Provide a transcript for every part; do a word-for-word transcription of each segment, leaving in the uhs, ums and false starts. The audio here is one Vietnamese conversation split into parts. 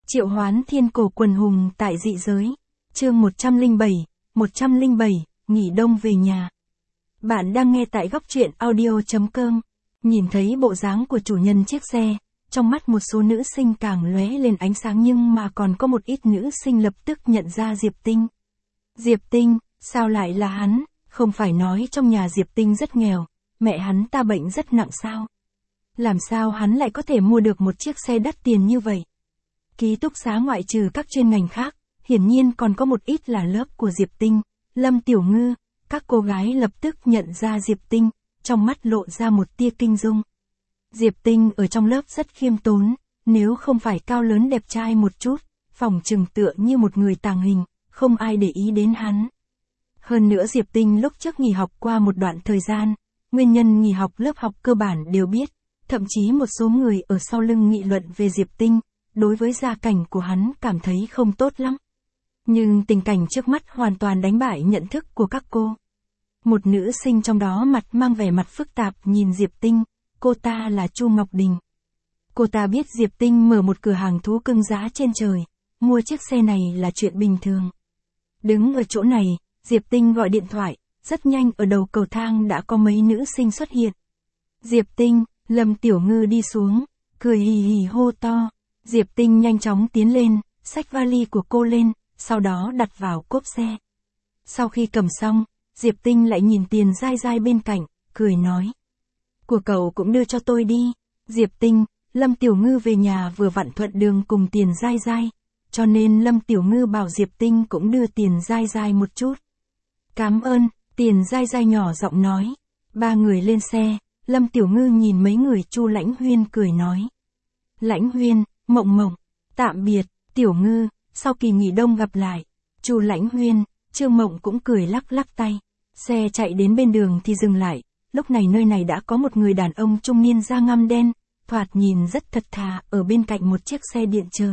Triệu hoán thiên cổ quần hùng tại dị giới. Chương một trăm lẻ bảy, một trăm lẻ bảy, nghỉ đông về nhà. Bạn đang nghe tại góc truyện audio chấm com. Nhìn thấy bộ dáng của chủ nhân chiếc xe, trong mắt một số nữ sinh càng lóe lên ánh sáng, nhưng mà còn có một ít nữ sinh lập tức nhận ra Diệp Tinh. Diệp Tinh, sao lại là hắn? Không phải nói trong nhà Diệp Tinh rất nghèo, mẹ hắn ta bệnh rất nặng sao? Làm sao hắn lại có thể mua được một chiếc xe đắt tiền như vậy? Ký túc xá ngoại trừ các chuyên ngành khác, hiển nhiên còn có một ít là lớp của Diệp Tinh, Lâm Tiểu Ngư. Các cô gái lập tức nhận ra Diệp Tinh, trong mắt lộ ra một tia kinh dung. Diệp Tinh ở trong lớp rất khiêm tốn, nếu không phải cao lớn đẹp trai một chút, phỏng chừng tựa như một người tàng hình, không ai để ý đến hắn. Hơn nữa Diệp Tinh lúc trước nghỉ học qua một đoạn thời gian, nguyên nhân nghỉ học lớp học cơ bản đều biết, thậm chí một số người ở sau lưng nghị luận về Diệp Tinh, đối với gia cảnh của hắn cảm thấy không tốt lắm. Nhưng tình cảnh trước mắt hoàn toàn đánh bại nhận thức của các cô. Một nữ sinh trong đó mặt mang vẻ mặt phức tạp nhìn Diệp Tinh, cô ta là Chu Ngọc Đình. Cô ta biết Diệp Tinh mở một cửa hàng thú cưng giá trên trời, mua chiếc xe này là chuyện bình thường. Đứng ở chỗ này, Diệp Tinh gọi điện thoại, rất nhanh ở đầu cầu thang đã có mấy nữ sinh xuất hiện. Diệp Tinh, Lâm Tiểu Ngư đi xuống, cười hì hì hô to. Diệp Tinh nhanh chóng tiến lên, xách vali của cô lên, sau đó đặt vào cốp xe. Sau khi cầm xong, Diệp Tinh lại nhìn Tiền Giai Giai bên cạnh, cười nói. Của cậu cũng đưa cho tôi đi. Diệp Tinh, Lâm Tiểu Ngư về nhà vừa vặn thuận đường cùng Tiền Giai Giai, cho nên Lâm Tiểu Ngư bảo Diệp Tinh cũng đưa Tiền Giai Giai một chút. Cảm ơn, Tiền Giai Giai nhỏ giọng nói. Ba người lên xe, Lâm Tiểu Ngư nhìn mấy người Chu Lãnh Huyên cười nói. Lãnh Huyên, Mộng Mộng, tạm biệt, Tiểu Ngư, sau kỳ nghỉ đông gặp lại. Chu Lãnh Huyên, Trương Mộng cũng cười lắc lắc tay. Xe chạy đến bên đường thì dừng lại, lúc này nơi này đã có một người đàn ông trung niên da ngăm đen, thoạt nhìn rất thật thà ở bên cạnh một chiếc xe điện chờ.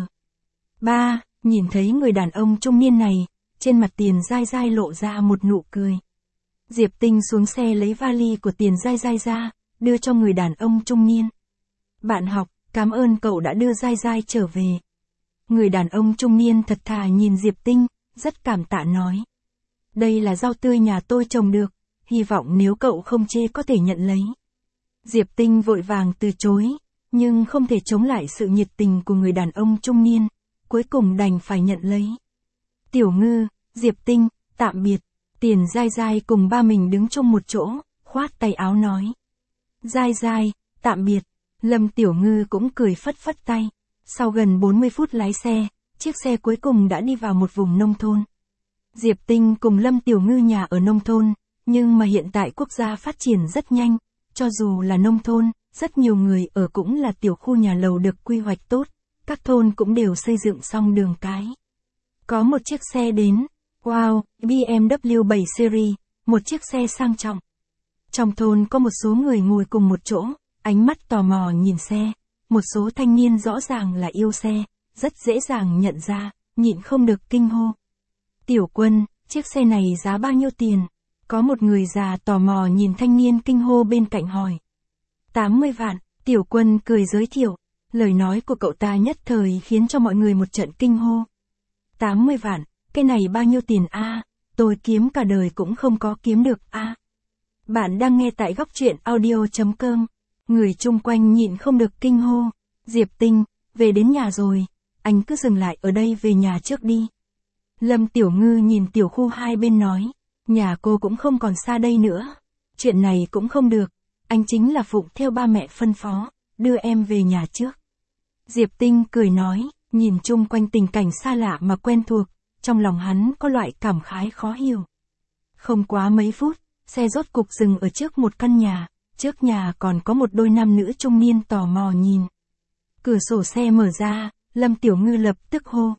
Ba, nhìn thấy người đàn ông trung niên này, trên mặt Tiền Giai Giai lộ ra một nụ cười. Diệp Tinh xuống xe lấy vali của Tiền Giai Giai ra, đưa cho người đàn ông trung niên. Bạn học, cảm ơn cậu đã đưa Giai Giai trở về. Người đàn ông trung niên thật thà nhìn Diệp Tinh, rất cảm tạ nói. Đây là rau tươi nhà tôi trồng được, hy vọng nếu cậu không chê có thể nhận lấy. Diệp Tinh vội vàng từ chối, nhưng không thể chống lại sự nhiệt tình của người đàn ông trung niên, cuối cùng đành phải nhận lấy. Tiểu Ngư, Diệp Tinh, tạm biệt. Tiền Giai Giai cùng ba mình đứng chung một chỗ, khoát tay áo nói. Giai Giai, tạm biệt. Lâm Tiểu Ngư cũng cười phất phất tay. Sau gần bốn mươi phút lái xe, chiếc xe cuối cùng đã đi vào một vùng nông thôn. Diệp Tinh cùng Lâm Tiểu Ngư nhà ở nông thôn, nhưng mà hiện tại quốc gia phát triển rất nhanh, cho dù là nông thôn, rất nhiều người ở cũng là tiểu khu nhà lầu được quy hoạch tốt, các thôn cũng đều xây dựng xong đường cái. Có một chiếc xe đến, wow, B M W bảy Series, một chiếc xe sang trọng. Trong thôn có một số người ngồi cùng một chỗ, ánh mắt tò mò nhìn xe, một số thanh niên rõ ràng là yêu xe, rất dễ dàng nhận ra, nhịn không được kinh hô. Tiểu Quân, chiếc xe này giá bao nhiêu tiền? Có một người già tò mò nhìn thanh niên kinh hô bên cạnh hỏi. tám mươi vạn, Tiểu Quân cười giới thiệu, lời nói của cậu ta nhất thời khiến cho mọi người một trận kinh hô. tám mươi vạn, cái này bao nhiêu tiền a? À? Tôi kiếm cả đời cũng không có kiếm được a. À? Bạn đang nghe tại góc truyện audio chấm com. Người chung quanh nhịn không được kinh hô. Diệp Tinh, về đến nhà rồi, anh cứ dừng lại ở đây về nhà trước đi. Lâm Tiểu Ngư nhìn tiểu khu hai bên nói, nhà cô cũng không còn xa đây nữa. Chuyện này cũng không được, anh chính là phụng theo ba mẹ phân phó, đưa em về nhà trước. Diệp Tinh cười nói, nhìn chung quanh tình cảnh xa lạ mà quen thuộc, trong lòng hắn có loại cảm khái khó hiểu. Không quá mấy phút, xe rốt cục dừng ở trước một căn nhà, trước nhà còn có một đôi nam nữ trung niên tò mò nhìn. Cửa sổ xe mở ra, Lâm Tiểu Ngư lập tức hô.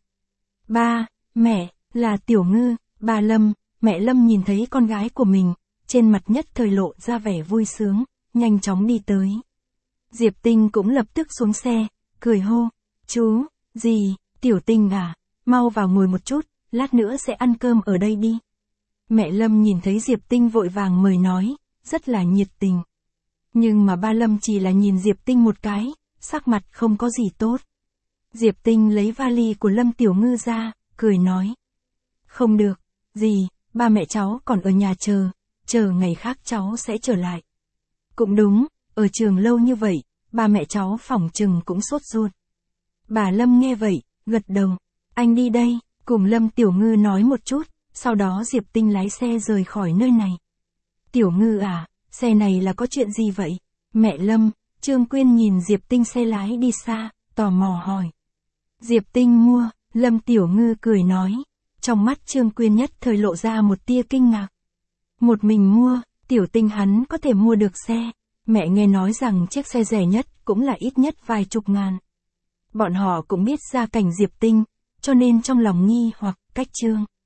Ba, mẹ, là Tiểu Ngư, ba Lâm, mẹ Lâm nhìn thấy con gái của mình, trên mặt nhất thời lộ ra vẻ vui sướng, nhanh chóng đi tới. Diệp Tinh cũng lập tức xuống xe, cười hô, chú, gì, Tiểu Tinh à, mau vào ngồi một chút, lát nữa sẽ ăn cơm ở đây đi. Mẹ Lâm nhìn thấy Diệp Tinh vội vàng mời nói, rất là nhiệt tình. Nhưng mà ba Lâm chỉ là nhìn Diệp Tinh một cái, sắc mặt không có gì tốt. Diệp Tinh lấy vali của Lâm Tiểu Ngư ra, cười nói. Không được, gì, ba mẹ cháu còn ở nhà chờ, chờ ngày khác cháu sẽ trở lại. Cũng đúng, ở trường lâu như vậy, ba mẹ cháu phỏng chừng cũng sốt ruột. Bà Lâm nghe vậy, gật đầu. Anh đi đây, cùng Lâm Tiểu Ngư nói một chút, sau đó Diệp Tinh lái xe rời khỏi nơi này. Tiểu Ngư à, xe này là có chuyện gì vậy? Mẹ Lâm, Trương Quyên nhìn Diệp Tinh xe lái đi xa, tò mò hỏi. Diệp Tinh mua, Lâm Tiểu Ngư cười nói. Trong mắt Trương Quyên nhất thời lộ ra một tia kinh ngạc. Một mình mua, Tiểu Tinh hắn có thể mua được xe. Mẹ nghe nói rằng chiếc xe rẻ nhất cũng là ít nhất vài chục ngàn. Bọn họ cũng biết gia cảnh Diệp Tinh, cho nên trong lòng nghi hoặc cách Trương